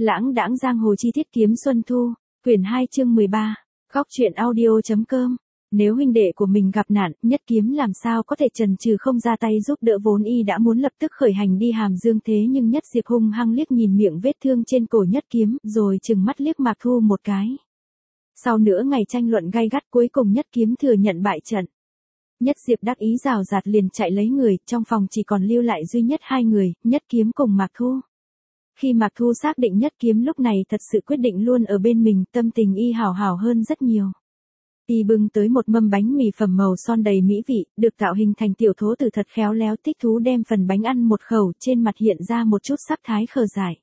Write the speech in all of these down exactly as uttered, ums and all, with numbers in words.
Lãng đãng giang hồ chi tiết kiếm xuân thu, quyển hai chương mười ba, góc truyện audio.com. Nếu huynh đệ của mình gặp nạn, Nhất Kiếm làm sao có thể chần chừ không ra tay giúp đỡ, vốn y đã muốn lập tức khởi hành đi Hàm Dương, thế nhưng Nhất Diệp hung hăng liếc nhìn miệng vết thương trên cổ Nhất Kiếm, rồi trừng mắt liếc Mạc Thu một cái. Sau nửa ngày tranh luận gay gắt, cuối cùng Nhất Kiếm thừa nhận bại trận. Nhất Diệp đắc ý rào rạt liền chạy lấy người, trong phòng chỉ còn lưu lại duy nhất hai người, Nhất Kiếm cùng Mạc Thu. Khi Mạc Thu xác định Nhất Kiếm lúc này thật sự quyết định luôn ở bên mình, tâm tình y hào hào hơn rất nhiều. Y bưng tới một mâm bánh mì phẩm màu son đầy mỹ vị, được tạo hình thành tiểu thố tử thật khéo léo, thích thú đem phần bánh ăn một khẩu, trên mặt hiện ra một chút sắc thái khờ dại.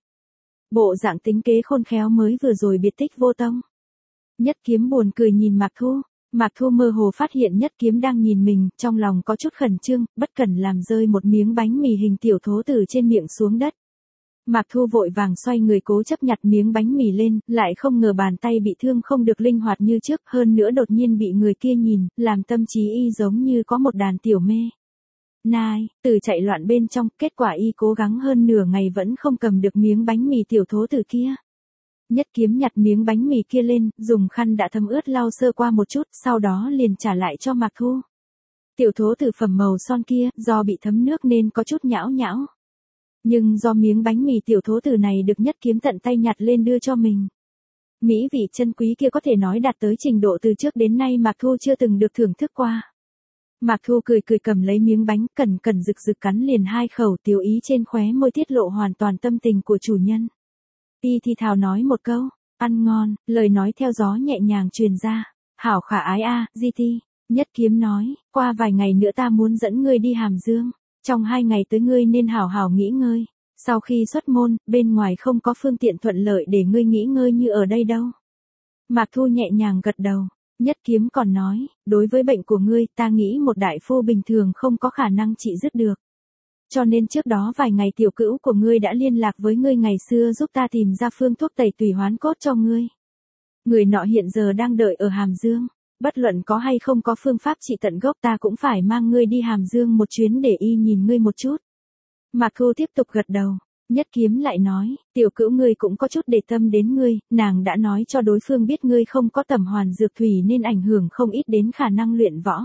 Bộ dạng tính kế khôn khéo mới vừa rồi biệt tích vô tông. Nhất Kiếm buồn cười nhìn Mạc Thu. Mạc Thu mơ hồ phát hiện Nhất Kiếm đang nhìn mình, trong lòng có chút khẩn trương, bất cẩn làm rơi một miếng bánh mì hình tiểu thố tử trên miệng xuống đất. Mạc Thu vội vàng xoay người cố chấp nhặt miếng bánh mì lên, lại không ngờ bàn tay bị thương không được linh hoạt như trước, hơn nữa đột nhiên bị người kia nhìn, làm tâm trí y giống như có một đàn tiểu mê nai, từ chạy loạn bên trong, kết quả y cố gắng hơn nửa ngày vẫn không cầm được miếng bánh mì tiểu thố tử kia. Nhất Kiếm nhặt miếng bánh mì kia lên, dùng khăn đã thấm ướt lau sơ qua một chút, sau đó liền trả lại cho Mạc Thu. Tiểu thố tử phẩm màu son kia, do bị thấm nước nên có chút nhão nhão. Nhưng do miếng bánh mì tiểu thố tử này được Nhất Kiếm tận tay nhặt lên đưa cho mình. Mỹ vị chân quý kia có thể nói đạt tới trình độ từ trước đến nay Mạc Thu chưa từng được thưởng thức qua. Mạc Thu cười cười cầm lấy miếng bánh, cẩn cẩn rực rực cắn liền hai khẩu, tiểu ý trên khóe môi tiết lộ hoàn toàn tâm tình của chủ nhân. Y thì thào nói một câu, ăn ngon, lời nói theo gió nhẹ nhàng truyền ra. Hảo khả ái a, Di Ti. Nhất Kiếm nói, qua vài ngày nữa ta muốn dẫn ngươi đi Hàm Dương. Trong hai ngày tới ngươi nên hảo hảo nghỉ ngơi. Sau khi xuất môn, bên ngoài không có phương tiện thuận lợi để ngươi nghỉ ngơi như ở đây đâu. Mạc Thu nhẹ nhàng gật đầu. Nhất Kiếm còn nói, đối với bệnh của ngươi, ta nghĩ một đại phu bình thường không có khả năng trị dứt được. Cho nên trước đó vài ngày tiểu cữu của ngươi đã liên lạc với ngươi ngày xưa giúp ta tìm ra phương thuốc tẩy tủy hoán cốt cho ngươi. Người nọ hiện giờ đang đợi ở Hàm Dương. Bất luận có hay không có phương pháp trị tận gốc, ta cũng phải mang ngươi đi Hàm Dương một chuyến để y nhìn ngươi một chút. Mạc Thu tiếp tục gật đầu. Nhất Kiếm lại nói, tiểu cữu ngươi cũng có chút để tâm đến ngươi, nàng đã nói cho đối phương biết ngươi không có tẩm hoàn dược thủy nên ảnh hưởng không ít đến khả năng luyện võ.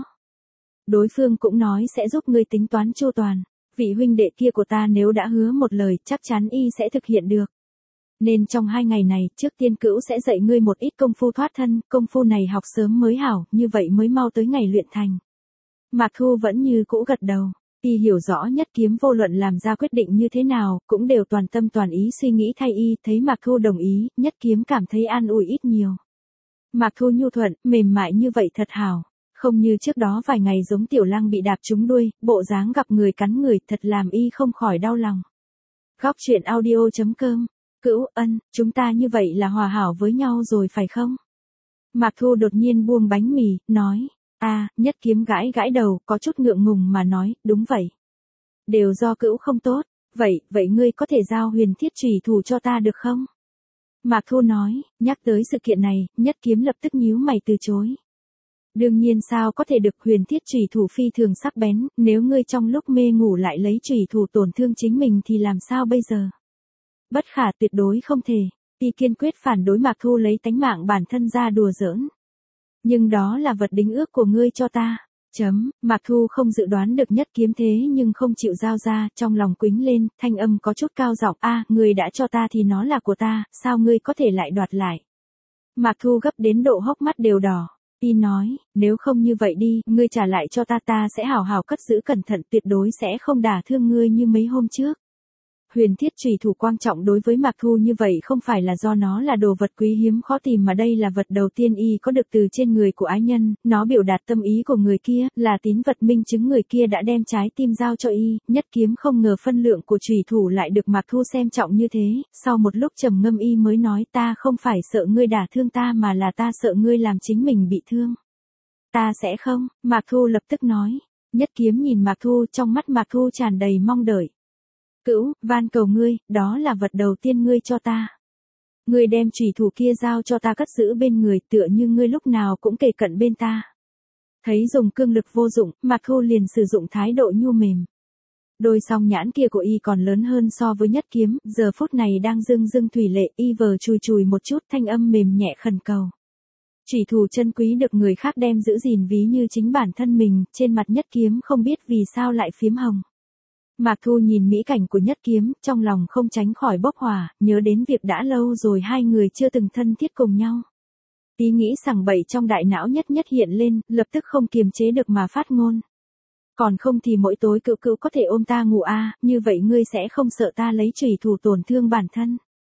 Đối phương cũng nói sẽ giúp ngươi tính toán chu toàn. Vị huynh đệ kia của ta nếu đã hứa một lời chắc chắn y sẽ thực hiện được. Nên trong hai ngày này, trước tiên cữu sẽ dạy ngươi một ít công phu thoát thân, công phu này học sớm mới hảo, như vậy mới mau tới ngày luyện thành. Mạc Thu vẫn như cũ gật đầu, y hiểu rõ Nhất Kiếm vô luận làm ra quyết định như thế nào, cũng đều toàn tâm toàn ý suy nghĩ thay y, thấy Mạc Thu đồng ý, Nhất Kiếm cảm thấy an ủi ít nhiều. Mạc Thu nhu thuận, mềm mại như vậy thật hảo, không như trước đó vài ngày giống tiểu lang bị đạp trúng đuôi, bộ dáng gặp người cắn người, thật làm y không khỏi đau lòng. Góc truyện audio.com. Cữu ân, chúng ta như vậy là hòa hảo với nhau rồi phải không? Mạc Thu đột nhiên buông bánh mì, nói, a à, Nhất Kiếm gãi gãi đầu, có chút ngượng ngùng mà nói, đúng vậy. Đều do cữu không tốt, vậy, vậy ngươi có thể giao huyền thiết chủy thủ cho ta được không? Mạc Thu nói, nhắc tới sự kiện này, Nhất Kiếm lập tức nhíu mày từ chối. Đương nhiên sao có thể được, huyền thiết chủy thủ phi thường sắc bén, nếu ngươi trong lúc mê ngủ lại lấy chủy thủ tổn thương chính mình thì làm sao bây giờ? Bất khả, tuyệt đối không thể. Y kiên quyết phản đối Mạc Thu lấy tánh mạng bản thân ra đùa giỡn. Nhưng đó là vật đính ước của ngươi cho ta. Chấm, Mạc Thu không dự đoán được Nhất Kiếm thế nhưng không chịu giao ra, trong lòng quĩnh lên, thanh âm có chút cao giọng, a, ngươi đã cho ta thì nó là của ta, sao ngươi có thể lại đoạt lại? Mạc Thu gấp đến độ hốc mắt đều đỏ. Y nói, nếu không như vậy đi, ngươi trả lại cho ta, ta sẽ hảo hảo cất giữ cẩn thận, tuyệt đối sẽ không đả thương ngươi như mấy hôm trước. Huyền thiết chủy thủ quan trọng đối với Mạc Thu như vậy không phải là do nó là đồ vật quý hiếm khó tìm mà đây là vật đầu tiên y có được từ trên người của ái nhân, nó biểu đạt tâm ý của người kia, là tín vật minh chứng người kia đã đem trái tim giao cho y. Nhất Kiếm không ngờ phân lượng của chủy thủ lại được Mạc Thu xem trọng như thế, sau một lúc trầm ngâm y mới nói, ta không phải sợ ngươi đả thương ta mà là ta sợ ngươi làm chính mình bị thương. Ta sẽ không, Mạc Thu lập tức nói. Nhất Kiếm nhìn Mạc Thu, trong mắt Mạc Thu tràn đầy mong đợi. Cữu, van cầu ngươi, đó là vật đầu tiên ngươi cho ta. Ngươi đem chủy thủ kia giao cho ta cất giữ bên người, tựa như ngươi lúc nào cũng kề cận bên ta. Thấy dùng cương lực vô dụng, Mạc Thu liền sử dụng thái độ nhu mềm. Đôi song nhãn kia của y còn lớn hơn so với Nhất Kiếm, giờ phút này đang rưng rưng thủy lệ, y vờ chùi chùi một chút, thanh âm mềm nhẹ khẩn cầu. Chủy thủ chân quý được người khác đem giữ gìn ví như chính bản thân mình, trên mặt Nhất Kiếm không biết vì sao lại phiếm hồng. Mạc Thu nhìn mỹ cảnh của Nhất Kiếm, trong lòng không tránh khỏi bốc hỏa, nhớ đến việc đã lâu rồi hai người chưa từng thân thiết cùng nhau. Ý nghĩ sằng bậy trong đại não Nhất Nhất hiện lên, lập tức không kiềm chế được mà phát ngôn. Còn không thì mỗi tối Cửu Cửu có thể ôm ta ngủ à, như vậy ngươi sẽ không sợ ta lấy chủy thủ tổn thương bản thân.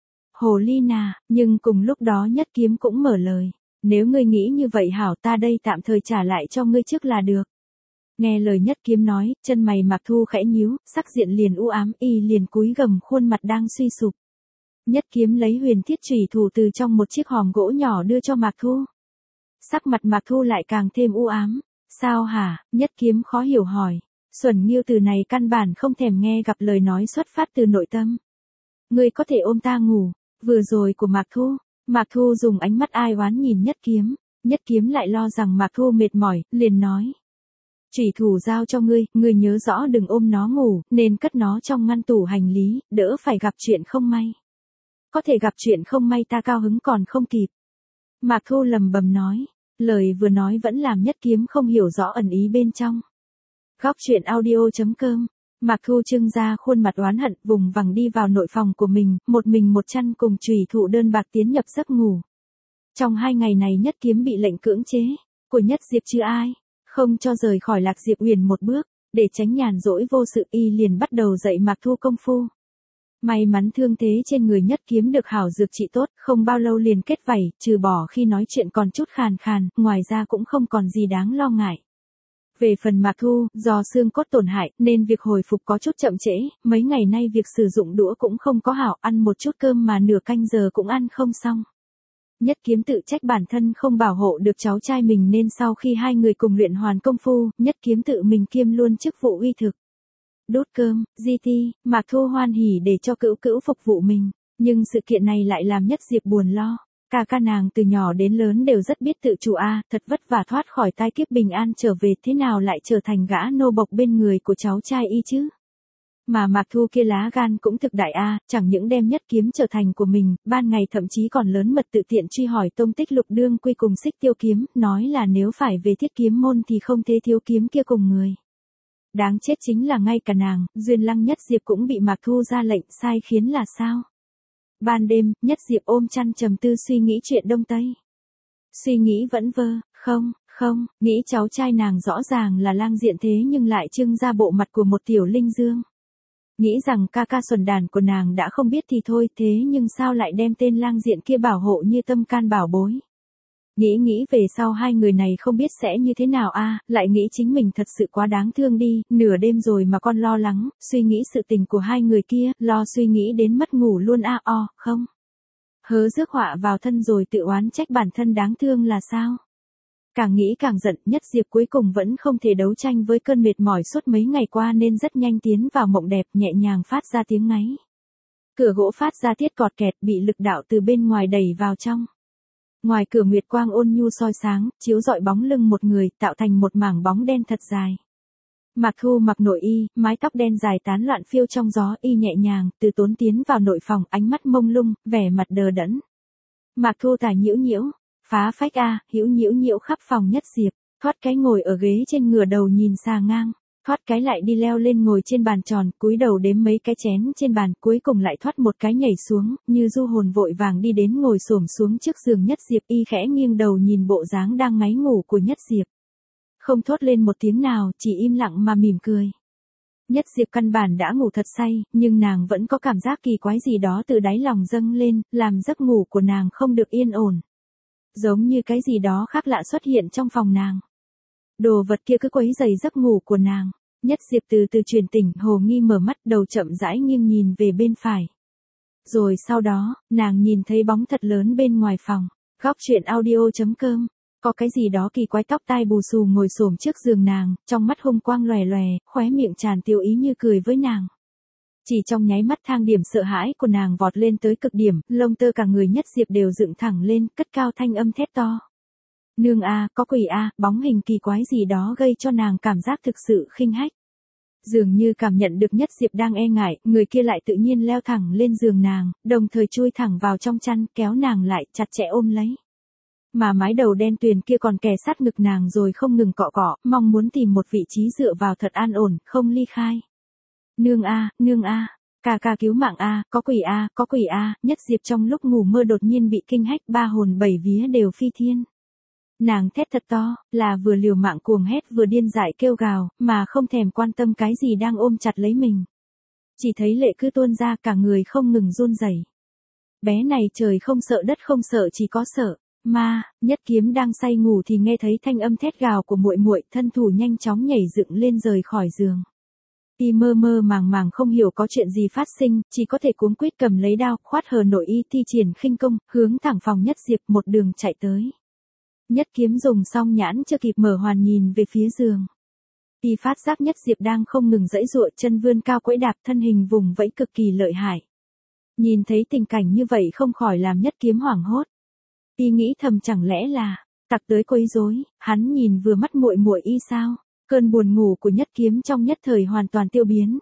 Hồ ly nà, nhưng cùng lúc đó Nhất Kiếm cũng mở lời. Nếu ngươi nghĩ như vậy hảo, ta đây tạm thời trả lại cho ngươi trước là được. Nghe lời Nhất Kiếm nói, chân mày Mạc Thu khẽ nhíu, sắc diện liền u ám, y liền cúi gằm khuôn mặt đang suy sụp. Nhất Kiếm lấy huyền thiết chủy thủ từ trong một chiếc hòm gỗ nhỏ đưa cho Mạc Thu. Sắc mặt Mạc Thu lại càng thêm u ám. Sao hả? Nhất Kiếm khó hiểu hỏi. Xuẩn Nghiêu từ này căn bản không thèm nghe gặp lời nói xuất phát từ nội tâm. Ngươi có thể ôm ta ngủ. Vừa rồi của Mạc Thu. Mạc Thu dùng ánh mắt ai oán nhìn Nhất Kiếm. Nhất Kiếm lại lo rằng Mạc Thu mệt mỏi, liền nói. Chủy thủ giao cho ngươi, ngươi nhớ rõ đừng ôm nó ngủ, nên cất nó trong ngăn tủ hành lý, đỡ phải gặp chuyện không may. Có thể gặp chuyện không may ta cao hứng còn không kịp. Mạc Thu lầm bầm nói. Lời vừa nói vẫn làm Nhất Kiếm không hiểu rõ ẩn ý bên trong. Góc truyện audio chấm com. Mạc Thu trưng ra khuôn mặt oán hận, vùng vằng đi vào nội phòng của mình, một mình một chăn cùng chủy thủ đơn bạc tiến nhập giấc ngủ. Trong hai ngày này Nhất Kiếm bị lệnh cưỡng chế của Nhất Diệp chứ ai, không cho rời khỏi Lạc Diệp Uyển một bước, để tránh nhàn rỗi vô sự, y liền bắt đầu dạy Mạc Thu công phu. May mắn thương thế trên người Nhất Kiếm được hảo dược trị tốt, không bao lâu liền kết vảy, trừ bỏ khi nói chuyện còn chút khàn khàn, ngoài ra cũng không còn gì đáng lo ngại. Về phần Mạc Thu, do xương cốt tổn hại, nên việc hồi phục có chút chậm trễ, mấy ngày nay việc sử dụng đũa cũng không có hảo, ăn một chút cơm mà nửa canh giờ cũng ăn không xong. Nhất Kiếm tự trách bản thân không bảo hộ được cháu trai mình nên sau khi hai người cùng luyện hoàn công phu, Nhất Kiếm tự mình kiêm luôn chức vụ uy thực. Đốt cơm, gi ti, Mạc Thu hoan hỉ để cho Cửu Cửu phục vụ mình, nhưng sự kiện này lại làm Nhất Diệp buồn lo. Ca ca nàng từ nhỏ đến lớn đều rất biết tự chủ a, thật vất vả thoát khỏi tai kiếp bình an trở về, thế nào lại trở thành gã nô bộc bên người của cháu trai y chứ? Mà Mạc Thu kia lá gan cũng thực đại a, chẳng những đem Nhất Kiếm trở thành của mình, ban ngày thậm chí còn lớn mật tự tiện truy hỏi tông tích Lục Đương Quy cùng Xích Tiêu Kiếm, nói là nếu phải về Thiết Kiếm môn thì không thế thiếu kiếm kia cùng người. Đáng chết chính là ngay cả nàng, Duyên Lăng Nhất Diệp cũng bị Mạc Thu ra lệnh sai khiến là sao? Ban đêm, Nhất Diệp ôm chăn trầm tư suy nghĩ chuyện Đông Tây. Suy nghĩ vẫn vơ, không, không, nghĩ cháu trai nàng rõ ràng là lang diện thế nhưng lại trưng ra bộ mặt của một tiểu linh dương. Nghĩ rằng ca ca xuẩn đàn của nàng đã không biết thì thôi, thế nhưng sao lại đem tên lang diện kia bảo hộ như tâm can bảo bối. Nghĩ nghĩ về sau hai người này không biết sẽ như thế nào a, lại nghĩ chính mình thật sự quá đáng thương đi, nửa đêm rồi mà con lo lắng, suy nghĩ sự tình của hai người kia, lo suy nghĩ đến mất ngủ luôn a o, không. Hớ rước họa vào thân rồi tự oán trách bản thân đáng thương là sao. Càng nghĩ càng giận, Nhất Diệp cuối cùng vẫn không thể đấu tranh với cơn mệt mỏi suốt mấy ngày qua nên rất nhanh tiến vào mộng đẹp, nhẹ nhàng phát ra tiếng ngáy. Cửa gỗ phát ra tiết cọt kẹt, bị lực đạo từ bên ngoài đẩy vào trong. Ngoài cửa nguyệt quang ôn nhu soi sáng, chiếu rọi bóng lưng một người, tạo thành một mảng bóng đen thật dài. Mạc Thu mặc nội y, mái tóc đen dài tán loạn phiêu trong gió, y nhẹ nhàng, từ tốn tiến vào nội phòng, ánh mắt mông lung, vẻ mặt đờ đẫn. Mạc Thu tài nhiễu nhiễu, phá phách a, hữu nhiễu nhiễu khắp phòng Nhất Diệp, thoát cái ngồi ở ghế trên ngửa đầu nhìn xà ngang, thoát cái lại đi leo lên ngồi trên bàn tròn, cúi đầu đếm mấy cái chén trên bàn, cuối cùng lại thoát một cái nhảy xuống, như du hồn vội vàng đi đến ngồi xổm xuống trước giường Nhất Diệp, y khẽ nghiêng đầu nhìn bộ dáng đang ngáy ngủ của Nhất Diệp. Không thốt lên một tiếng nào, chỉ im lặng mà mỉm cười. Nhất Diệp căn bản đã ngủ thật say, nhưng nàng vẫn có cảm giác kỳ quái gì đó từ đáy lòng dâng lên, làm giấc ngủ của nàng không được yên ổn. Giống như cái gì đó khác lạ xuất hiện trong phòng nàng. Đồ vật kia cứ quấy rầy giấc ngủ của nàng. Nhất Diệp từ từ truyền tỉnh, hồ nghi mở mắt, đầu chậm rãi nghiêng nhìn về bên phải. Rồi sau đó, nàng nhìn thấy bóng thật lớn bên ngoài phòng. Góc truyện audio chấm com. Có cái gì đó kỳ quái, tóc tai bù xù ngồi xổm trước giường nàng, trong mắt hung quang lòe lòe, khóe miệng tràn tiêu ý như cười với nàng. Chỉ trong nháy mắt thang điểm sợ hãi của nàng vọt lên tới cực điểm, lông tơ cả người Nhất Diệp đều dựng thẳng lên, cất cao thanh âm thét to. Nương a, có quỷ a, bóng hình kỳ quái gì đó gây cho nàng cảm giác thực sự khinh hách. Dường như cảm nhận được Nhất Diệp đang e ngại, người kia lại tự nhiên leo thẳng lên giường nàng, đồng thời chui thẳng vào trong chăn, kéo nàng lại, chặt chẽ ôm lấy. Mà mái đầu đen tuyền kia còn kề sát ngực nàng rồi không ngừng cọ cọ, mong muốn tìm một vị trí dựa vào thật an ổn, không ly khai. Nương a, nương a, ca ca cứu mạng a, có quỷ a, có quỷ a, Nhất Diệp trong lúc ngủ mơ đột nhiên bị kinh hách, ba hồn bảy vía đều phi thiên. Nàng thét thật to, là vừa liều mạng cuồng hét vừa điên dại kêu gào, mà không thèm quan tâm cái gì đang ôm chặt lấy mình. Chỉ thấy lệ cứ tuôn ra, cả người không ngừng run rẩy. Bé này trời không sợ đất không sợ, chỉ có sợ ma. Nhất Kiếm đang say ngủ thì nghe thấy thanh âm thét gào của muội muội, thân thủ nhanh chóng nhảy dựng lên rời khỏi giường. Y mơ mơ màng màng không hiểu có chuyện gì phát sinh, chỉ có thể cuống quýt cầm lấy đao, khoát hờ nội y thi triển khinh công, hướng thẳng phòng Nhất Diệp một đường chạy tới. Nhất Kiếm dùng xong nhãn chưa kịp mở hoàn nhìn về phía giường. Y phát giác Nhất Diệp đang không ngừng giãy giụa, chân vươn cao quẫy đạp, thân hình vùng vẫy cực kỳ lợi hại. Nhìn thấy tình cảnh như vậy không khỏi làm Nhất Kiếm hoảng hốt. Y nghĩ thầm chẳng lẽ là tặc tới quấy rối, hắn nhìn vừa mắt muội muội y sao? Cơn buồn ngủ của Nhất Kiếm trong nhất thời hoàn toàn tiêu biến.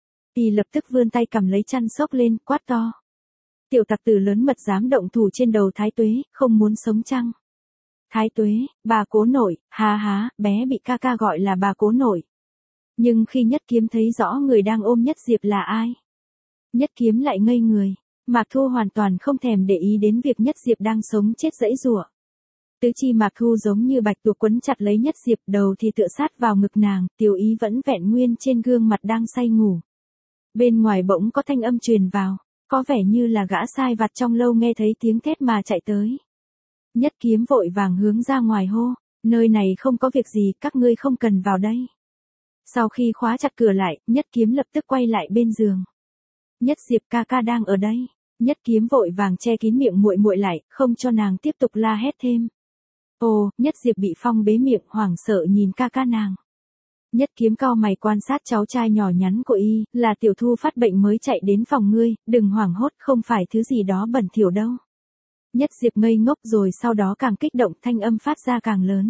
Y lập tức vươn tay cầm lấy chăn xốc lên, quát to. Tiểu tặc tử lớn mật dám động thủ trên đầu Thái Tuế, không muốn sống chăng? Thái Tuế, bà cố nội, há há, bé bị ca ca gọi là bà cố nội. Nhưng khi Nhất Kiếm thấy rõ người đang ôm Nhất Diệp là ai, Nhất Kiếm lại ngây người. Mạc Thu hoàn toàn không thèm để ý đến việc Nhất Diệp đang sống chết giãy giụa. Tứ chi Mạc Thu giống như bạch tuộc quấn chặt lấy Nhất Diệp, đầu thì tựa sát vào ngực nàng, tiểu ý vẫn vẹn nguyên trên gương mặt đang say ngủ. Bên ngoài bỗng có thanh âm truyền vào, có vẻ như là gã sai vặt trong lâu nghe thấy tiếng thét mà chạy tới. Nhất Kiếm vội vàng hướng ra ngoài hô, nơi này không có việc gì, các ngươi không cần vào đây. Sau khi khóa chặt cửa lại, Nhất Kiếm lập tức quay lại bên giường. Nhất Diệp ca ca đang ở đây. Nhất Kiếm vội vàng che kín miệng muội muội lại, không cho nàng tiếp tục la hét thêm. Ồ, Nhất Diệp bị phong bế miệng, hoảng sợ nhìn ca ca nàng. Nhất Kiếm cau mày quan sát cháu trai nhỏ nhắn của y, là Tiểu Thu phát bệnh mới chạy đến phòng ngươi, đừng hoảng hốt, không phải thứ gì đó bẩn thỉu đâu. Nhất Diệp ngây ngốc rồi sau đó càng kích động, thanh âm phát ra càng lớn.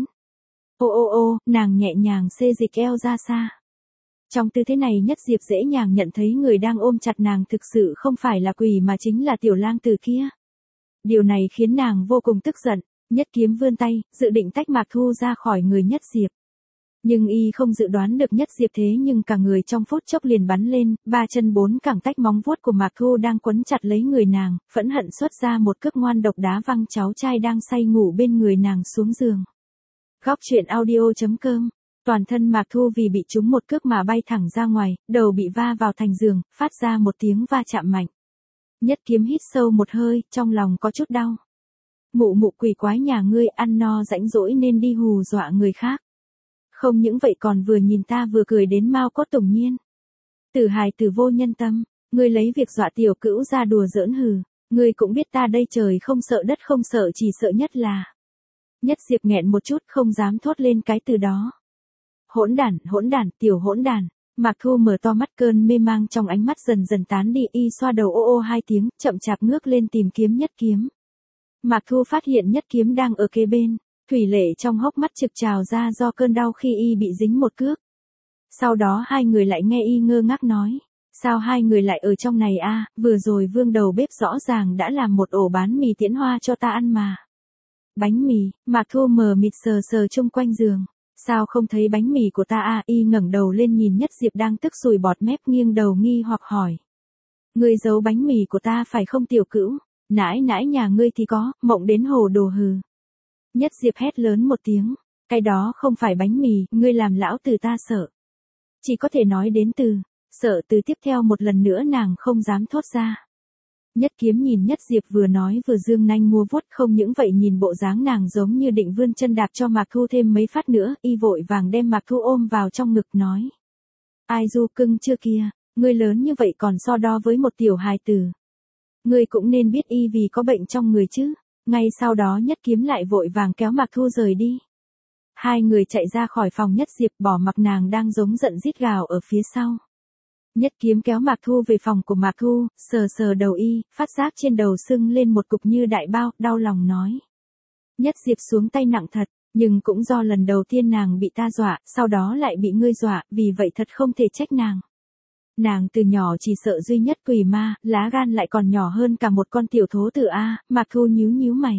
Ô ô ô, nàng nhẹ nhàng xê dịch eo ra xa. Trong tư thế này Nhất Diệp dễ dàng nhận thấy người đang ôm chặt nàng thực sự không phải là quỷ mà chính là tiểu lang tử kia. Điều này khiến nàng vô cùng tức giận. Nhất Kiếm vươn tay, dự định tách Mạc Thu ra khỏi người Nhất Diệp. Nhưng y không dự đoán được Nhất Diệp thế nhưng cả người trong phút chốc liền bắn lên, ba chân bốn cẳng tách móng vuốt của Mạc Thu đang quấn chặt lấy người nàng, phẫn hận xuất ra một cước ngoan độc đá văng cháu trai đang say ngủ bên người nàng xuống giường. Góc truyện audio chấm com. Toàn thân Mạc Thu vì bị trúng một cước mà bay thẳng ra ngoài, đầu bị va vào thành giường, phát ra một tiếng va chạm mạnh. Nhất Kiếm hít sâu một hơi, trong lòng có chút đau. Mụ mụ quỷ quái nhà ngươi ăn no rãnh rỗi nên đi hù dọa người khác. Không những vậy còn vừa nhìn ta vừa cười đến mau cốt tủng nhiên. Tử hài tử vô nhân tâm, ngươi lấy việc dọa tiểu cữu ra đùa giỡn hừ, ngươi cũng biết ta đây trời không sợ đất không sợ, chỉ sợ nhất là. Nhất Diệp nghẹn một chút không dám thốt lên cái từ đó. Hỗn đản, hỗn đản, tiểu hỗn đản. Mạc Thu mở to mắt, cơn mê mang trong ánh mắt dần dần tán đi, y xoa đầu ô ô hai tiếng, chậm chạp ngước lên tìm kiếm Nhất Kiếm. Mạc Thu phát hiện Nhất Kiếm đang ở kế bên, thủy lệ trong hốc mắt trực trào ra do cơn đau khi y bị dính một cước. Sau đó hai người lại nghe y ngơ ngác nói, sao hai người lại ở trong này a? Vừa rồi Vương đầu bếp rõ ràng đã làm một ổ bán mì tiễn hoa cho ta ăn mà. Bánh mì, Mạc Thu mờ mịt sờ sờ chung quanh giường. Sao không thấy bánh mì của ta à? Y ngẩng đầu lên nhìn Nhất Diệp đang tức sùi bọt mép, nghiêng đầu nghi hoặc hỏi. Ngươi giấu bánh mì của ta phải không tiểu cữu? Nãi nãi nhà ngươi thì có, mộng đến hồ đồ hừ. Nhất Diệp hét lớn một tiếng. Cái đó không phải bánh mì, ngươi làm lão tử ta sợ. Chỉ có thể nói đến từ, sợ từ tiếp theo một lần nữa nàng không dám thốt ra. Nhất Kiếm nhìn Nhất Diệp vừa nói vừa dương nanh mua vuốt, không những vậy nhìn bộ dáng nàng giống như định vươn chân đạp cho Mạc Thu thêm mấy phát nữa, y vội vàng đem Mạc Thu ôm vào trong ngực nói. Ai du cưng chưa kia, ngươi lớn như vậy còn so đo với một tiểu hài tử. Ngươi cũng nên biết y vì có bệnh trong người chứ. Ngay sau đó Nhất Kiếm lại vội vàng kéo Mạc Thu rời đi. Hai người chạy ra khỏi phòng Nhất Diệp, bỏ mặc nàng đang giống giận rít gào ở phía sau. Nhất Kiếm kéo Mạc Thu về phòng của Mạc Thu, sờ sờ đầu y, phát giác trên đầu sưng lên một cục như đại bao, đau lòng nói. Nhất Diệp xuống tay nặng thật, Nhưng cũng do lần đầu tiên nàng bị ta dọa, sau đó lại bị ngươi dọa, vì vậy thật không thể trách nàng. Nàng từ nhỏ chỉ sợ duy nhất quỷ ma, lá gan lại còn nhỏ hơn cả một con tiểu thố tử A, Mạc Thu nhíu nhíu mày.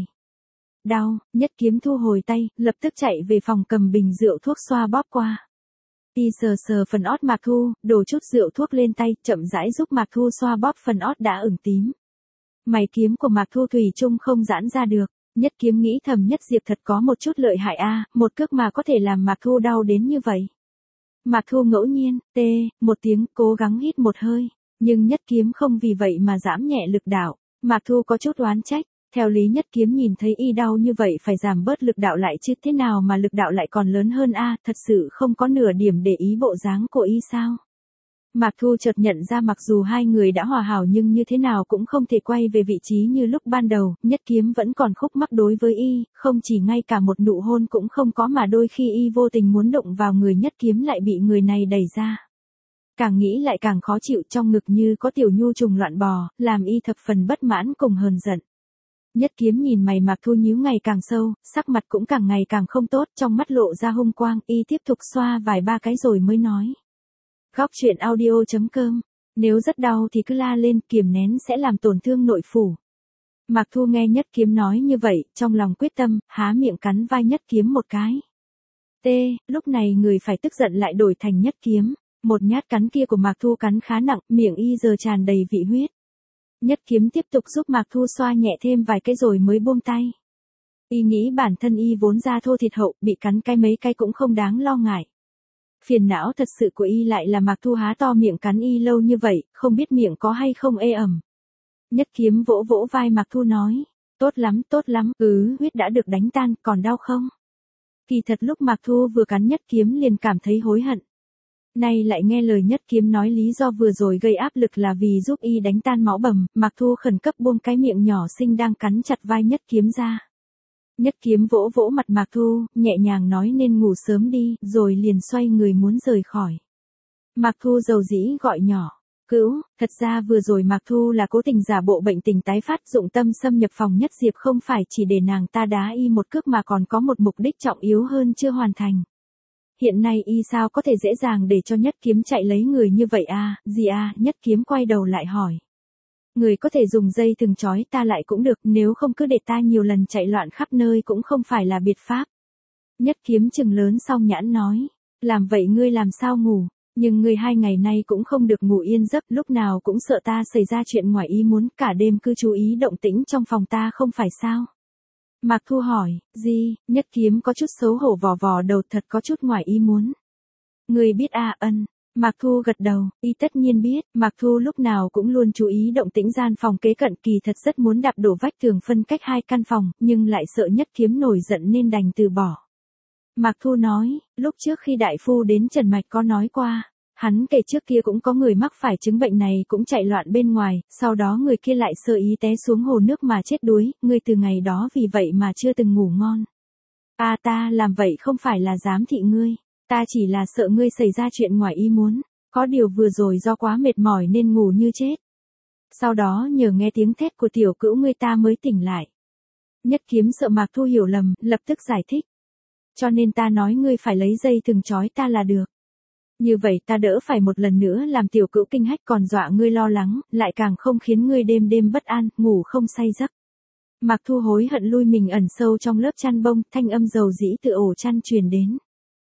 Đau, Nhất Kiếm thu hồi tay, lập tức chạy về phòng cầm bình rượu thuốc xoa bóp qua. Y sờ sờ phần ót Mạc Thu, đổ chút rượu thuốc lên tay, chậm rãi giúp Mạc Thu xoa bóp phần ót đã ửng tím. Mày kiếm của Mạc Thu thủy chung không giãn ra được, Nhất Kiếm nghĩ thầm Nhất Diệp thật có một chút lợi hại a, một cước mà có thể làm Mạc Thu đau đến như vậy. Mạc Thu ngẫu nhiên, tê, một tiếng, cố gắng hít một hơi, nhưng Nhất Kiếm không vì vậy mà giảm nhẹ lực đạo. Mạc Thu có chút oán trách, theo lý Nhất Kiếm nhìn thấy y đau như vậy phải giảm bớt lực đạo lại chứ thế nào mà lực đạo lại còn lớn hơn a, thật sự không có nửa điểm để ý bộ dáng của y sao. Mạc Thu chợt nhận ra mặc dù hai người đã hòa hảo nhưng như thế nào cũng không thể quay về vị trí như lúc ban đầu, Nhất Kiếm vẫn còn khúc mắc đối với y, không chỉ ngay cả một nụ hôn cũng không có mà đôi khi y vô tình muốn đụng vào người Nhất Kiếm lại bị người này đẩy ra. Càng nghĩ lại càng khó chịu, trong ngực như có tiểu nhu trùng loạn bò, làm y thập phần bất mãn cùng hờn giận. Nhất Kiếm nhìn mày Mạc Thu nhíu ngày càng sâu, sắc mặt cũng càng ngày càng không tốt, trong mắt lộ ra hung quang, y tiếp tục xoa vài ba cái rồi mới nói. Góc truyện audio chấm com, nếu rất đau thì cứ la lên, kiềm nén sẽ làm tổn thương nội phủ. Mạc Thu nghe Nhất Kiếm nói như vậy, trong lòng quyết tâm, há miệng cắn vai Nhất Kiếm một cái. T, lúc này người phải tức giận lại đổi thành Nhất Kiếm, một nhát cắn kia của Mạc Thu cắn khá nặng, miệng y giờ tràn đầy vị huyết. Nhất Kiếm tiếp tục giúp Mạc Thu xoa nhẹ thêm vài cái rồi mới buông tay. Y nghĩ bản thân y vốn ra thô thịt hậu, bị cắn cái mấy cái cũng không đáng lo ngại. Phiền não thật sự của y lại là Mạc Thu há to miệng cắn y lâu như vậy, không biết miệng có hay không ê ẩm. Nhất Kiếm vỗ vỗ vai Mạc Thu nói, tốt lắm, tốt lắm, ừ, huyết đã được đánh tan, còn đau không? Kỳ thật lúc Mạc Thu vừa cắn Nhất Kiếm liền cảm thấy hối hận. Nay lại nghe lời Nhất Kiếm nói lý do vừa rồi gây áp lực là vì giúp y đánh tan máu bầm, Mạc Thu khẩn cấp buông cái miệng nhỏ xinh đang cắn chặt vai Nhất Kiếm ra. Nhất Kiếm vỗ vỗ mặt Mạc Thu, nhẹ nhàng nói nên ngủ sớm đi, rồi liền xoay người muốn rời khỏi. Mạc Thu dầu dĩ gọi nhỏ, cữu, thật ra vừa rồi Mạc Thu là cố tình giả bộ bệnh tình tái phát, dụng tâm xâm nhập phòng Nhất Diệp không phải chỉ để nàng ta đá y một cước mà còn có một mục đích trọng yếu hơn chưa hoàn thành. Hiện nay y sao có thể dễ dàng để cho Nhất Kiếm chạy lấy người như vậy à, gì à, Nhất Kiếm quay đầu lại hỏi. Người có thể dùng dây thừng trói ta lại cũng được, nếu không cứ để ta nhiều lần chạy loạn khắp nơi cũng không phải là biệt pháp. Nhất Kiếm chừng lớn song nhãn nói, làm vậy ngươi làm sao ngủ, nhưng ngươi hai ngày nay cũng không được ngủ yên giấc, lúc nào cũng sợ ta xảy ra chuyện ngoài ý muốn, cả đêm cứ chú ý động tĩnh trong phòng ta không phải sao. Mạc Thu hỏi, gì, Nhất Kiếm có chút xấu hổ vò vò đầu, thật có chút ngoài ý muốn. Ngươi biết à, ân. Mạc Thu gật đầu, y tất nhiên biết, Mạc Thu lúc nào cũng luôn chú ý động tĩnh gian phòng kế cận, kỳ thật rất muốn đạp đổ vách tường phân cách hai căn phòng, nhưng lại sợ Nhất Kiếm nổi giận nên đành từ bỏ. Mạc Thu nói, lúc trước khi đại phu đến Trần Mạch có nói qua, hắn kể trước kia cũng có người mắc phải chứng bệnh này cũng chạy loạn bên ngoài, sau đó người kia lại sơ ý té xuống hồ nước mà chết đuối, ngươi từ ngày đó vì vậy mà chưa từng ngủ ngon. À ta làm vậy không phải là giám thị ngươi. Ta chỉ là sợ ngươi xảy ra chuyện ngoài ý muốn, có điều vừa rồi do quá mệt mỏi nên ngủ như chết. Sau đó nhờ nghe tiếng thét của tiểu cữu ngươi ta mới tỉnh lại. Nhất Kiếm sợ Mạc Thu hiểu lầm, lập tức giải thích. Cho nên ta nói ngươi phải lấy dây thừng trói ta là được. Như vậy ta đỡ phải một lần nữa làm tiểu cữu kinh hách còn dọa ngươi lo lắng, lại càng không khiến ngươi đêm đêm bất an, ngủ không say giấc. Mạc Thu hối hận lui mình ẩn sâu trong lớp chăn bông, thanh âm dầu dĩ từ ổ chăn truyền đến.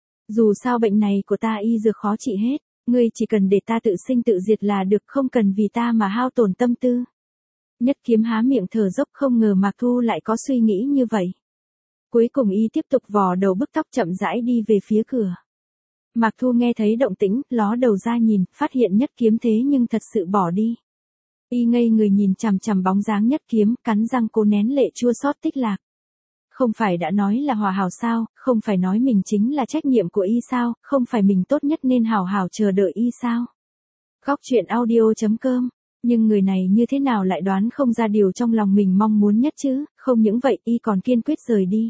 Dù sao bệnh này của ta y dược khó trị hết, ngươi chỉ cần để ta tự sinh tự diệt là được, không cần vì ta mà hao tổn tâm tư. Nhất Kiếm há miệng thở dốc, không ngờ Mạc Thu lại có suy nghĩ như vậy. Cuối cùng y tiếp tục vò đầu bức tóc chậm rãi đi về phía cửa. Mạc Thu nghe thấy động tĩnh, ló đầu ra nhìn, phát hiện Nhất Kiếm thế nhưng thật sự bỏ đi. Y ngây người nhìn chằm chằm bóng dáng Nhất Kiếm, cắn răng cố nén lệ chua xót tích lạc. Không phải đã nói là hòa hảo sao, không phải nói mình chính là trách nhiệm của y sao, không phải mình tốt nhất nên hảo hảo chờ đợi y sao. Góc truyện audio chấm com, nhưng người này như thế nào lại đoán không ra điều trong lòng mình mong muốn nhất chứ, không những vậy y còn kiên quyết rời đi.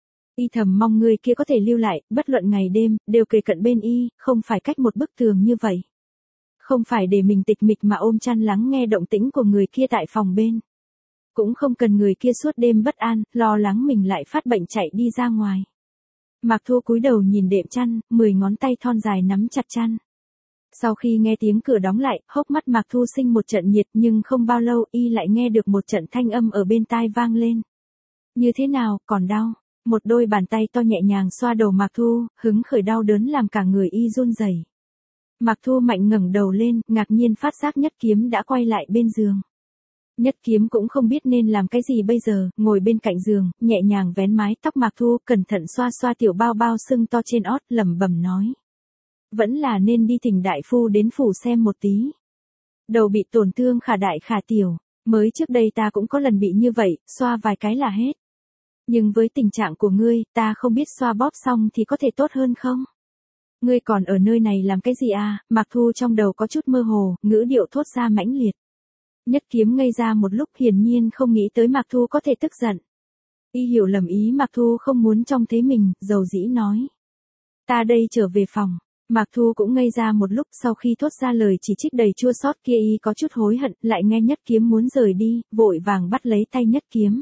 Y thầm mong người kia có thể lưu lại, bất luận ngày đêm, đều kề cận bên y, không phải cách một bức tường như vậy. Không phải để mình tịch mịch mà ôm chăn lắng nghe động tĩnh của người kia tại phòng bên. Cũng không cần người kia suốt đêm bất an, lo lắng mình lại phát bệnh chạy đi ra ngoài. Mạc Thu cúi đầu nhìn đệm chăn, mười ngón tay thon dài nắm chặt chăn. Sau khi nghe tiếng cửa đóng lại, hốc mắt Mạc Thu sinh một trận nhiệt nhưng không bao lâu y lại nghe được một trận thanh âm ở bên tai vang lên. Như thế nào, còn đau? Một đôi bàn tay to nhẹ nhàng xoa đầu Mạc Thu, hứng khởi đau đớn làm cả người y run rẩy. Mạc Thu mạnh ngẩng đầu lên, ngạc nhiên phát giác Nhất Kiếm đã quay lại bên giường. Nhất Kiếm cũng không biết nên làm cái gì bây giờ, ngồi bên cạnh giường, nhẹ nhàng vén mái tóc Mạc Thu, cẩn thận xoa xoa tiểu bao bao sưng to trên ót, lẩm bẩm nói. Vẫn là nên đi thỉnh đại phu đến phủ xem một tí. Đầu bị tổn thương khả đại khả tiểu, mới trước đây ta cũng có lần bị như vậy, xoa vài cái là hết. Nhưng với tình trạng của ngươi, ta không biết xoa bóp xong thì có thể tốt hơn không? Ngươi còn ở nơi này làm cái gì à? Mạc Thu trong đầu có chút mơ hồ, ngữ điệu thốt ra mãnh liệt. Nhất Kiếm ngây ra một lúc, hiển nhiên không nghĩ tới Mạc Thu có thể tức giận. Y hiểu lầm ý Mạc Thu không muốn trông thấy mình, dầu dĩ nói. Ta đây trở về phòng. Mạc Thu cũng ngây ra một lúc, sau khi thốt ra lời chỉ trích đầy chua xót kia y có chút hối hận, lại nghe Nhất Kiếm muốn rời đi, vội vàng bắt lấy tay Nhất Kiếm.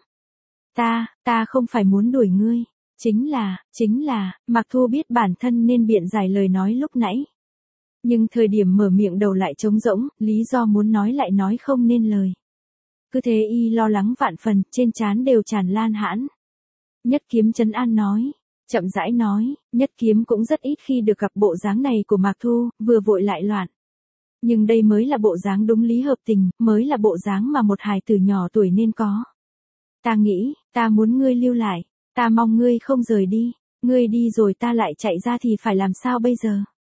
Ta, ta không phải muốn đuổi ngươi. Chính là, chính là, Mạc Thu biết bản thân nên biện giải lời nói lúc nãy. Nhưng thời điểm mở miệng đầu lại trống rỗng, lý do muốn nói lại nói không nên lời. Cứ thế y lo lắng vạn phần, trên trán đều tràn lan hãn. Nhất Kiếm trấn an nói, chậm rãi nói, Nhất Kiếm cũng rất ít khi được gặp bộ dáng này của Mạc Thu, vừa vội lại loạn. Nhưng đây mới là bộ dáng đúng lý hợp tình, mới là bộ dáng mà một hài tử nhỏ tuổi nên có. Ta nghĩ, ta muốn ngươi lưu lại, ta mong ngươi không rời đi, ngươi đi rồi ta lại chạy ra thì phải làm sao bây giờ?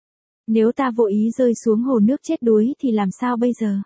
Nếu ta vô ý rơi xuống hồ nước chết đuối thì làm sao bây giờ?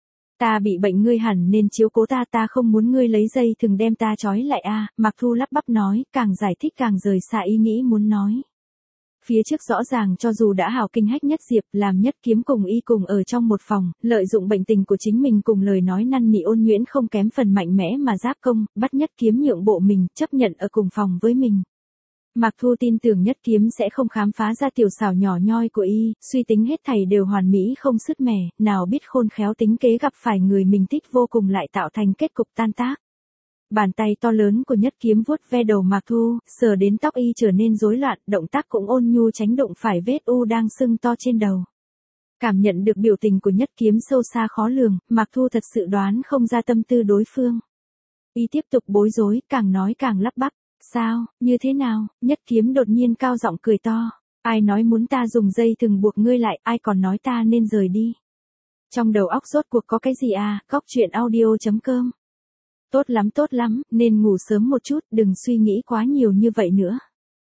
Ta bị bệnh ngươi hẳn nên chiếu cố ta, ta không muốn ngươi lấy dây thừng đem ta trói lại a. À, Mạc Thu lắp bắp nói, càng giải thích càng rời xa ý nghĩ muốn nói. Phía trước rõ ràng cho dù đã hảo kinh hách Nhất Diệp, làm Nhất Kiếm cùng y cùng ở trong một phòng, lợi dụng bệnh tình của chính mình cùng lời nói năn nỉ ôn nhuyễn không kém phần mạnh mẽ mà giáp công, bắt Nhất Kiếm nhượng bộ mình, chấp nhận ở cùng phòng với mình. Mạc Thu tin tưởng Nhất Kiếm sẽ không khám phá ra tiểu xảo nhỏ nhoi của y, suy tính hết thảy đều hoàn mỹ không sứt mẻ, nào biết khôn khéo tính kế gặp phải người mình thích vô cùng lại tạo thành kết cục tan tác. Bàn tay to lớn của Nhất Kiếm vuốt ve đầu Mạc Thu, sờ đến tóc y trở nên rối loạn, động tác cũng ôn nhu tránh đụng phải vết u đang sưng to trên đầu. Cảm nhận được biểu tình của Nhất Kiếm sâu xa khó lường, Mạc Thu thật sự đoán không ra tâm tư đối phương. Y tiếp tục bối rối, càng nói càng lắp bắp. Sao, như thế nào? Nhất Kiếm đột nhiên cao giọng cười to. Ai nói muốn ta dùng dây thừng buộc ngươi lại, ai còn nói ta nên rời đi. Trong đầu óc rốt cuộc có cái gì à? Cóc truyện audio chấm com. Tốt lắm tốt lắm, nên ngủ sớm một chút, đừng suy nghĩ quá nhiều như vậy nữa.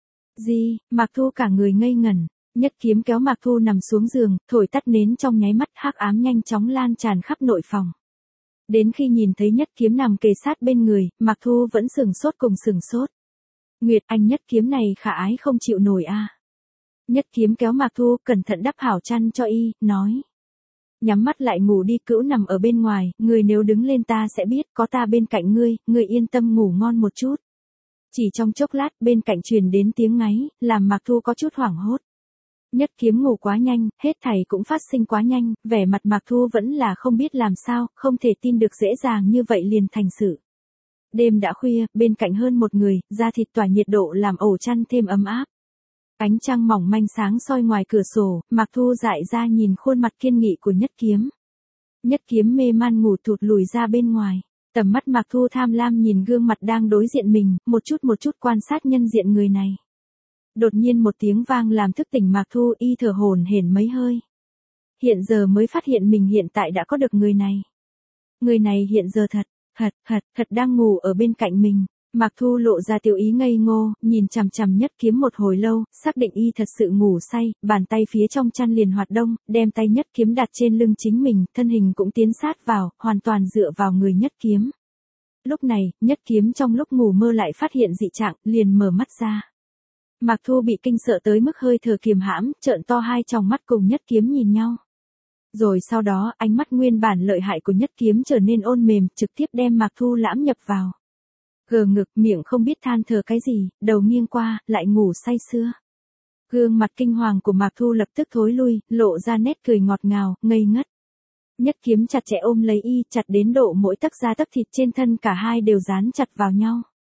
Gì? Mạc Thu cả người ngây ngẩn. Nhất Kiếm kéo Mạc Thu nằm xuống giường, thổi tắt nến trong nháy mắt, hắc ám nhanh chóng lan tràn khắp nội phòng. Đến khi nhìn thấy Nhất Kiếm nằm kề sát bên người, Mạc Thu vẫn sừng sốt cùng sừng sốt. Nguyệt, anh Nhất Kiếm này khả ái không chịu nổi a. À. Nhất Kiếm kéo Mạc Thu, cẩn thận đắp hảo chăn cho y, nói. Nhắm mắt lại ngủ đi, Cữu nằm ở bên ngoài, ngươi nếu đứng lên ta sẽ biết, có ta bên cạnh ngươi, ngươi yên tâm ngủ ngon một chút. Chỉ trong chốc lát, bên cạnh truyền đến tiếng ngáy, làm Mạc Thu có chút hoảng hốt. Nhất Kiếm ngủ quá nhanh, hết thảy cũng phát sinh quá nhanh, vẻ mặt Mạc Thu vẫn là không biết làm sao, không thể tin được dễ dàng như vậy liền thành sự. Đêm đã khuya, bên cạnh hơn một người, da thịt tỏa nhiệt độ làm ổ chăn thêm ấm áp. Ánh trăng mỏng manh sáng soi ngoài cửa sổ, Mạc Thu dại ra nhìn khuôn mặt kiên nghị của Nhất Kiếm. Nhất Kiếm mê man ngủ thụt lùi ra bên ngoài. Tầm mắt Mạc Thu tham lam nhìn gương mặt đang đối diện mình, một chút một chút quan sát nhân diện người này. Đột nhiên một tiếng vang làm thức tỉnh Mạc Thu, y thở hổn hển mấy hơi. Hiện giờ mới phát hiện mình hiện tại đã có được người này. Người này hiện giờ thật, thật, thật, thật đang ngủ ở bên cạnh mình. Mạc Thu lộ ra tiểu ý ngây ngô, nhìn chằm chằm Nhất Kiếm một hồi lâu, xác định y thật sự ngủ say, bàn tay phía trong chăn liền hoạt động, đem tay Nhất Kiếm đặt trên lưng chính mình, thân hình cũng tiến sát vào, hoàn toàn dựa vào người Nhất Kiếm. Lúc này, Nhất Kiếm trong lúc ngủ mơ lại phát hiện dị trạng, liền mở mắt ra. Mạc Thu bị kinh sợ tới mức hơi thở kiềm hãm, trợn to hai tròng mắt cùng Nhất Kiếm nhìn nhau. Rồi sau đó, ánh mắt nguyên bản lợi hại của Nhất Kiếm trở nên ôn mềm, trực tiếp đem Mạc Thu lãm nhập vào. Gờ ngực, miệng không biết than thở cái gì, đầu nghiêng qua, lại ngủ say sưa. Gương mặt kinh hoàng của Mạc Thu lập tức thối lui, lộ ra nét cười ngọt ngào, ngây ngất. Nhất Kiếm chặt chẽ ôm lấy y, chặt đến độ mỗi tấc da tấc thịt trên thân cả hai đều dán chặt vào nhau.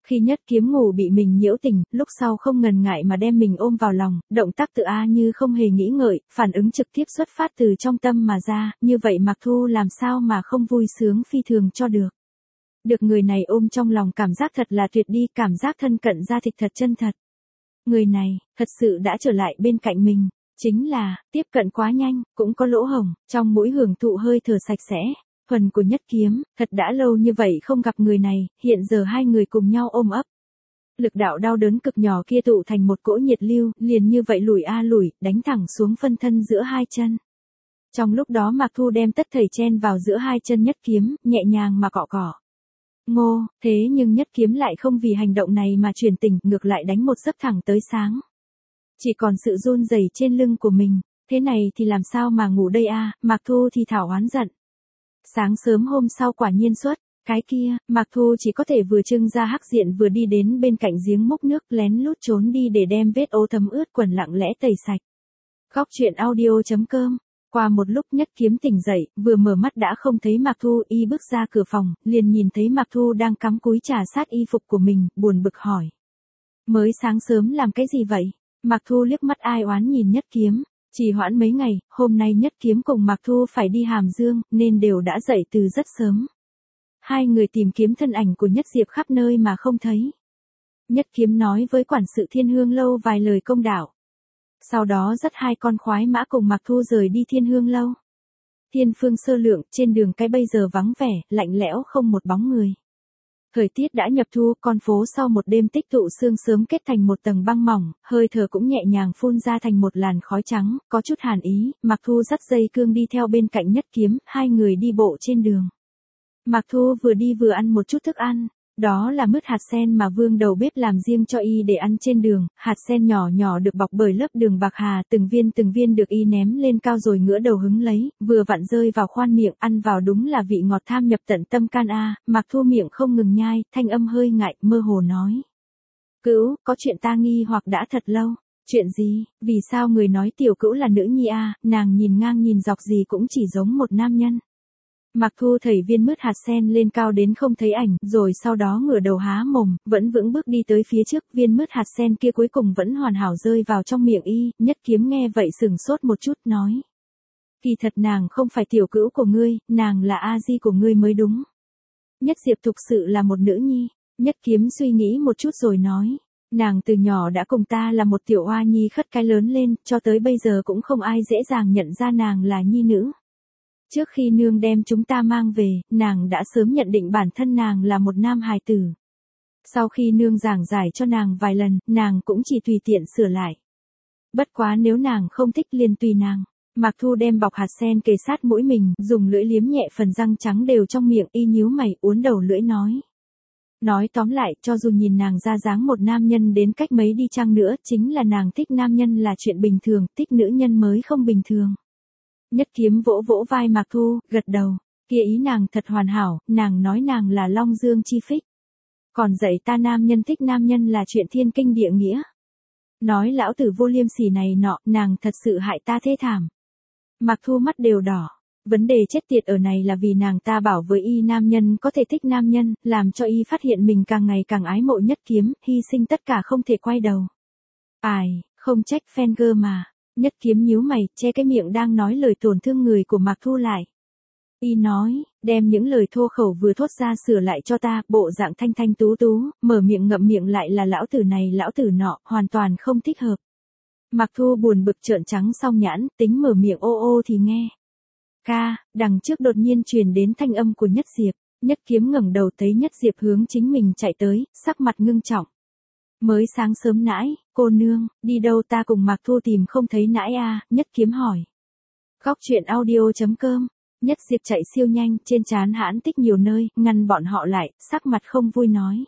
Khi Nhất Kiếm ngủ bị mình nhiễu tỉnh, lúc sau không ngần ngại mà đem mình ôm vào lòng, động tác tự a như không hề nghĩ ngợi, phản ứng trực tiếp xuất phát từ trong tâm mà ra, như vậy Mạc Thu làm sao mà không vui sướng phi thường cho được. Được người này ôm trong lòng cảm giác thật là tuyệt đi, cảm giác thân cận da thịt thật chân thật. Người này, thật sự đã trở lại bên cạnh mình, chính là, tiếp cận quá nhanh, cũng có lỗ hổng, trong mũi hưởng thụ hơi thở sạch sẽ. Phần của Nhất Kiếm, thật đã lâu như vậy không gặp người này, hiện giờ hai người cùng nhau ôm ấp. Lực đạo đau đớn cực nhỏ kia tụ thành một cỗ nhiệt lưu, liền như vậy lùi a lùi, đánh thẳng xuống phân thân giữa hai chân. Trong lúc đó Mạc Thu đem tất thảy chen vào giữa hai chân Nhất Kiếm, nhẹ nhàng mà cọ cọ. Ngô, thế nhưng Nhất Kiếm lại không vì hành động này mà truyền tình, ngược lại đánh một giấc thẳng tới sáng. Chỉ còn sự run rẩy trên lưng của mình, thế này thì làm sao mà ngủ đây a, Mạc Thu thì thảo oán giận. Sáng sớm hôm sau quả nhiên xuất, cái kia, Mạc Thu chỉ có thể vừa trưng ra hắc diện vừa đi đến bên cạnh giếng múc nước lén lút trốn đi để đem vết ố thấm ướt quần lặng lẽ tẩy sạch. Góc truyện audio chấm com. Qua một lúc Nhất Kiếm tỉnh dậy, vừa mở mắt đã không thấy Mạc Thu, y bước ra cửa phòng, liền nhìn thấy Mạc Thu đang cắm cúi trà sát y phục của mình, buồn bực hỏi. Mới sáng sớm làm cái gì vậy? Mạc Thu liếc mắt ai oán nhìn Nhất Kiếm. Trì hoãn mấy ngày, hôm nay Nhất Kiếm cùng Mạc Thu phải đi Hàm Dương, nên đều đã dậy từ rất sớm. Hai người tìm kiếm thân ảnh của Nhất Diệp khắp nơi mà không thấy. Nhất Kiếm nói với quản sự Thiên Hương Lâu vài lời công đạo. Sau đó dắt hai con khoái mã cùng Mạc Thu rời đi Thiên Hương Lâu. Thiên phương sơ lượng, trên đường cái bây giờ vắng vẻ, lạnh lẽo không một bóng người. Thời tiết đã nhập thu, con phố sau một đêm tích tụ sương sớm kết thành một tầng băng mỏng, hơi thở cũng nhẹ nhàng phun ra thành một làn khói trắng, có chút hàn ý. Mạc Thu dắt dây cương đi theo bên cạnh Nhất Kiếm, hai người đi bộ trên đường. Mạc Thu vừa đi vừa ăn một chút thức ăn, đó là mứt hạt sen mà Vương đầu bếp làm riêng cho y để ăn trên đường, hạt sen nhỏ nhỏ được bọc bởi lớp đường bạc hà, từng viên từng viên được y ném lên cao rồi ngửa đầu hứng lấy, vừa vặn rơi vào khoan miệng, ăn vào đúng là vị ngọt tham nhập tận tâm can a. Mạc Thu miệng không ngừng nhai, thanh âm hơi ngại, mơ hồ nói. Cữu, có chuyện ta nghi hoặc đã thật lâu. Chuyện gì, vì sao người nói tiểu cữu là nữ nhi a? Nàng nhìn ngang nhìn dọc gì cũng chỉ giống một nam nhân. Mạc Thu thảy viên mứt hạt sen lên cao đến không thấy ảnh, rồi sau đó ngửa đầu há mồm, vẫn vững bước đi tới phía trước, viên mứt hạt sen kia cuối cùng vẫn hoàn hảo rơi vào trong miệng y. Nhất Kiếm nghe vậy sừng sốt một chút, nói. Kỳ thật nàng không phải tiểu cữu của ngươi, nàng là a di của ngươi mới đúng. Nhất Diệp thực sự là một nữ nhi. Nhất Kiếm suy nghĩ một chút rồi nói. Nàng từ nhỏ đã cùng ta là một tiểu oa nhi khất cái lớn lên, cho tới bây giờ cũng không ai dễ dàng nhận ra nàng là nhi nữ. Trước khi nương đem chúng ta mang về, nàng đã sớm nhận định bản thân nàng là một nam hài tử. Sau khi nương giảng giải cho nàng vài lần, nàng cũng chỉ tùy tiện sửa lại. Bất quá nếu nàng không thích liền tùy nàng. Mạc Thu đem bọc hạt sen kề sát mũi mình, dùng lưỡi liếm nhẹ phần răng trắng đều trong miệng, y nhíu mày, uốn đầu lưỡi nói. Nói tóm lại, cho dù nhìn nàng ra dáng một nam nhân đến cách mấy đi chăng nữa, chính là nàng thích nam nhân là chuyện bình thường, thích nữ nhân mới không bình thường. Nhất Kiếm vỗ vỗ vai Mạc Thu, gật đầu, kia ý nàng thật hoàn hảo, nàng nói nàng là Long Dương chi phích. Còn dạy ta nam nhân thích nam nhân là chuyện thiên kinh địa nghĩa. Nói lão tử vô liêm sỉ này nọ, nàng thật sự hại ta thê thảm. Mạc Thu mắt đều đỏ, vấn đề chết tiệt ở này là vì nàng ta bảo với y nam nhân có thể thích nam nhân, làm cho y phát hiện mình càng ngày càng ái mộ Nhất Kiếm, hy sinh tất cả không thể quay đầu. Ai, không trách fan girl mà. Nhất Kiếm nhíu mày, che cái miệng đang nói lời tổn thương người của Mạc Thu lại. Y nói, đem những lời thô khẩu vừa thốt ra sửa lại cho ta, bộ dạng thanh thanh tú tú, mở miệng ngậm miệng lại là lão tử này lão tử nọ, hoàn toàn không thích hợp. Mạc Thu buồn bực trợn trắng song nhãn, tính mở miệng ô ô thì nghe. Ca, đằng trước đột nhiên truyền đến thanh âm của Nhất Diệp, Nhất Kiếm ngẩng đầu thấy Nhất Diệp hướng chính mình chạy tới, sắc mặt ngưng trọng. Mới sáng sớm nãy, cô nương, đi đâu ta cùng Mạc Thu tìm không thấy nãy a? Nhất Kiếm hỏi. Góc truyện audio chấm com. Nhất Diệp chạy siêu nhanh, trên trán hãn tích nhiều nơi, ngăn bọn họ lại, sắc mặt không vui nói.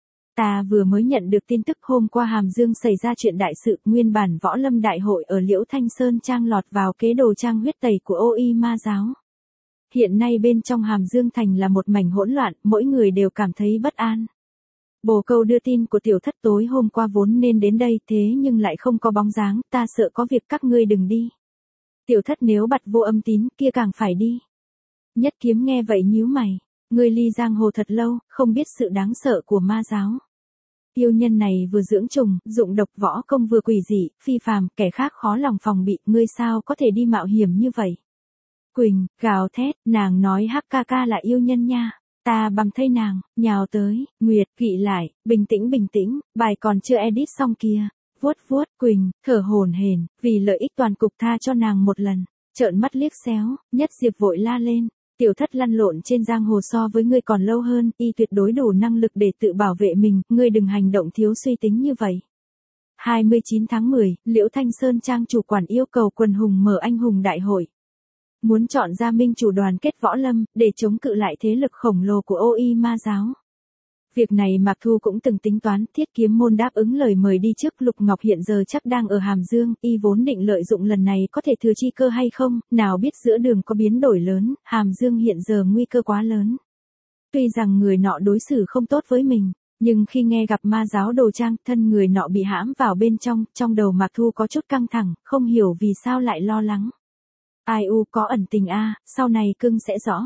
Ta vừa mới nhận được tin tức hôm qua Hàm Dương xảy ra chuyện đại sự, nguyên bản võ lâm đại hội ở Liễu Thanh Sơn Trang lọt vào kế đồ trang huyết tẩy của ô y ma giáo. Hiện nay bên trong Hàm Dương Thành là một mảnh hỗn loạn, mỗi người đều cảm thấy bất an. Bồ Câu đưa tin của tiểu thất tối hôm qua vốn nên đến đây, thế nhưng lại không có bóng dáng, ta sợ có việc các ngươi đừng đi. Tiểu thất nếu bặt vô âm tín, kia càng phải đi. Nhất Kiếm nghe vậy nhíu mày, ngươi ly giang hồ thật lâu, không biết sự đáng sợ của ma giáo. Yêu nhân này vừa dưỡng trùng, dụng độc võ công vừa quỷ dị, phi phàm, kẻ khác khó lòng phòng bị, ngươi sao có thể đi mạo hiểm như vậy? Quỳnh, gào thét, nàng nói hắc ca ca là yêu nhân nha. Ta bằm thây nàng, nhào tới, Nguyệt, kỵ lại, bình tĩnh bình tĩnh, bài còn chưa edit xong kia. Vuốt vuốt, Quỳnh, thở hổn hển, vì lợi ích toàn cục tha cho nàng một lần. Trợn mắt liếc xéo, Nhất Diệp vội la lên. Tiểu thất lăn lộn trên giang hồ so với ngươi còn lâu hơn, y tuyệt đối đủ năng lực để tự bảo vệ mình, ngươi đừng hành động thiếu suy tính như vậy. hai mươi chín tháng mười, Liễu Thanh Sơn trang chủ quản yêu cầu quần hùng mở anh hùng đại hội. Muốn chọn ra minh chủ đoàn kết võ lâm, để chống cự lại thế lực khổng lồ của ô y ma giáo. Việc này Mạc Thu cũng từng tính toán, Thiết Kiếm môn đáp ứng lời mời đi trước. Lục Ngọc hiện giờ chắc đang ở Hàm Dương, y vốn định lợi dụng lần này có thể thừa chi cơ hay không, nào biết giữa đường có biến đổi lớn, Hàm Dương hiện giờ nguy cơ quá lớn. Tuy rằng người nọ đối xử không tốt với mình, nhưng khi nghe gặp ma giáo đồ trang, thân người nọ bị hãm vào bên trong, trong đầu Mạc Thu có chút căng thẳng, không hiểu vì sao lại lo lắng. Ai u có ẩn tình a, sau này cưng sẽ rõ.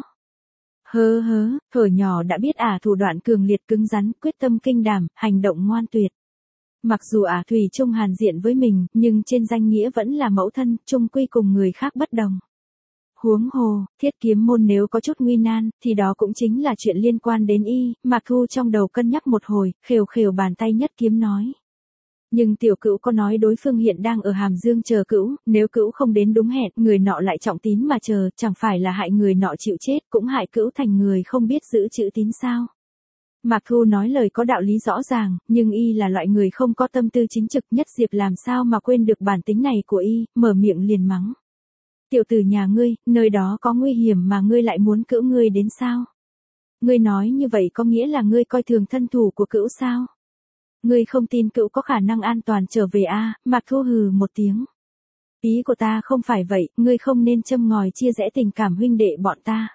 Hớ hớ, thuở nhỏ đã biết ả thủ đoạn cường liệt cứng rắn, quyết tâm kinh đảm, hành động ngoan tuyệt. Mặc dù ả thủy chung hàn diện với mình, nhưng trên danh nghĩa vẫn là mẫu thân, chung quy cùng người khác bất đồng. Huống hồ, Thiết Kiếm môn nếu có chút nguy nan, thì đó cũng chính là chuyện liên quan đến y. Mạc Thu trong đầu cân nhắc một hồi, khều khều bàn tay Nhất Kiếm nói. Nhưng tiểu cữu có nói đối phương hiện đang ở Hàm Dương chờ cữu, nếu cữu không đến đúng hẹn, người nọ lại trọng tín mà chờ, chẳng phải là hại người nọ chịu chết, cũng hại cữu thành người không biết giữ chữ tín sao. Mạc Thu nói lời có đạo lý rõ ràng, nhưng y là loại người không có tâm tư chính trực. Nhất Diệp làm sao mà quên được bản tính này của y, mở miệng liền mắng. Tiểu tử nhà ngươi, nơi đó có nguy hiểm mà ngươi lại muốn cữu ngươi đến sao? Ngươi nói như vậy có nghĩa là ngươi coi thường thân thủ của cữu sao? Ngươi không tin cữu có khả năng an toàn trở về a? À? Mạc Thu hừ một tiếng. Ý của ta không phải vậy, ngươi không nên châm ngòi chia rẽ tình cảm huynh đệ bọn ta.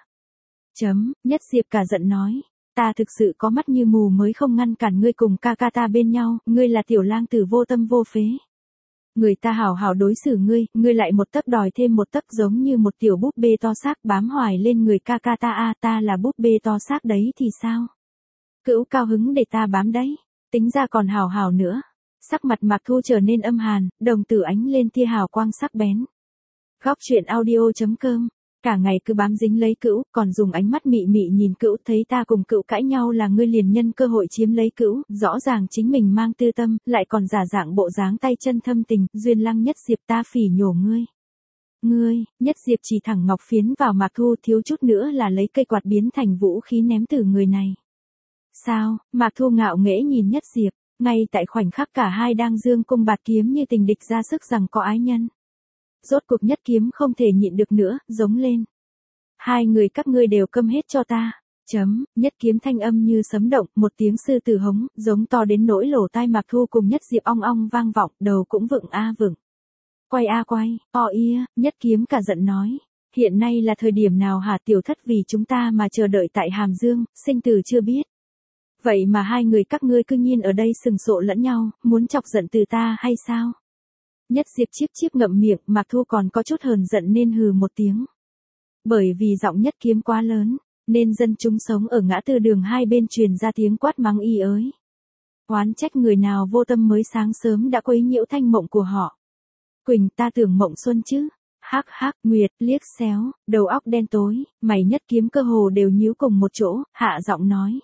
Chấm, Nhất Diệp cả giận nói. Ta thực sự có mắt như mù mới không ngăn cản ngươi cùng ca ca ta bên nhau, ngươi là tiểu lang tử vô tâm vô phế. Người ta hảo hảo đối xử ngươi, ngươi lại một tấc đòi thêm một tấc giống như một tiểu búp bê to xác bám hoài lên người ca ca ta a, à, ta là búp bê to xác đấy thì sao? Cữu cao hứng để ta bám đấy. Tính ra còn hào hào nữa. Sắc mặt Mạc Thu trở nên âm hàn, đồng tử ánh lên tia hào quang sắc bén. Góc truyện audio chấm com. Cả ngày cứ bám dính lấy cữu, còn dùng ánh mắt mị mị nhìn cữu, thấy ta cùng cữu cãi nhau là ngươi liền nhân cơ hội chiếm lấy cữu, rõ ràng chính mình mang tư tâm, lại còn giả dạng bộ dáng tay chân thâm tình, duyên lăng. Nhất Diệp ta phỉ nhổ ngươi. Ngươi, Nhất Diệp chỉ thẳng ngọc phiến vào Mạc Thu, thiếu chút nữa là lấy cây quạt biến thành vũ khí ném từ người này. Sao? Mạc Thu ngạo nghễ nhìn Nhất Diệp, ngay tại khoảnh khắc cả hai đang dương cung bạt kiếm như tình địch ra sức rằng có ái nhân. Rốt cuộc Nhất Kiếm không thể nhịn được nữa, giống lên. Hai người các ngươi đều câm hết cho ta. Chấm, Nhất Kiếm thanh âm như sấm động, một tiếng sư tử hống, giống to đến nỗi lỗ tai Mạc Thu cùng Nhất Diệp ong ong vang vọng, đầu cũng vựng a vựng. Quay a quay, o ia, Nhất Kiếm cả giận nói. Hiện nay là thời điểm nào hả tiểu thất, vì chúng ta mà chờ đợi tại Hàm Dương, sinh tử chưa biết. Vậy mà hai người các ngươi cứ nhiên ở đây sừng sộ lẫn nhau, muốn chọc giận từ ta hay sao? Nhất Diệp chíp chíp ngậm miệng, Mạc Thu còn có chút hờn giận nên hừ một tiếng. Bởi vì giọng Nhất Kiếm quá lớn, nên dân chúng sống ở ngã tư đường hai bên truyền ra tiếng quát mắng y ới. Oán trách người nào vô tâm mới sáng sớm đã quấy nhiễu thanh mộng của họ. Quỳnh, ta tưởng mộng xuân chứ. Hắc hắc, Nguyệt liếc xéo, đầu óc đen tối, mày Nhất Kiếm cơ hồ đều nhíu cùng một chỗ, hạ giọng nói.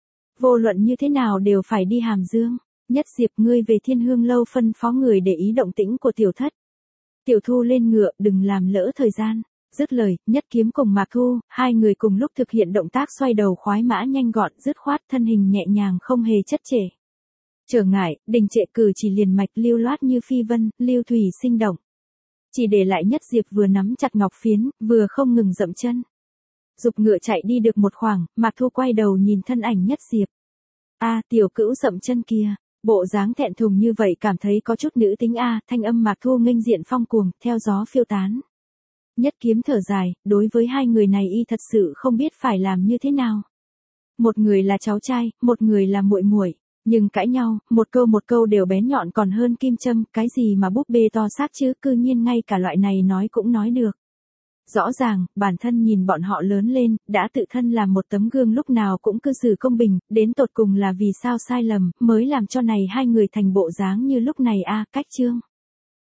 Vô luận như thế nào đều phải đi Hàm Dương. Nhất Diệp, ngươi về Thiên Hương lâu phân phó người để ý động tĩnh của tiểu thất. Tiểu Thu lên ngựa, đừng làm lỡ thời gian. Dứt lời, Nhất Kiếm cùng Mạc Thu, hai người cùng lúc thực hiện động tác xoay đầu khoái mã nhanh gọn, dứt khoát, thân hình nhẹ nhàng không hề chất trễ. Trở ngại, đình trệ, cử chỉ liền mạch, lưu loát như phi vân, lưu thủy sinh động. Chỉ để lại Nhất Diệp vừa nắm chặt ngọc phiến, vừa không ngừng dậm chân. Dục ngựa chạy đi được một khoảng, Mạc Thu quay đầu nhìn thân ảnh Nhất Diệp. A, à, tiểu cữu dậm chân kia, bộ dáng thẹn thùng như vậy cảm thấy có chút nữ tính a, à, thanh âm Mạc Thu nghênh diện phong cuồng, theo gió phiêu tán. Nhất Kiếm thở dài, đối với hai người này y thật sự không biết phải làm như thế nào. Một người là cháu trai, một người là muội muội, nhưng cãi nhau, một câu một câu đều bén nhọn còn hơn kim châm, cái gì mà búp bê to xác chứ, cư nhiên ngay cả loại này nói cũng nói được. Rõ ràng, bản thân nhìn bọn họ lớn lên, đã tự thân làm một tấm gương lúc nào cũng cư xử công bình, đến tột cùng là vì sao sai lầm, mới làm cho này hai người thành bộ dáng như lúc này a. Cách chương.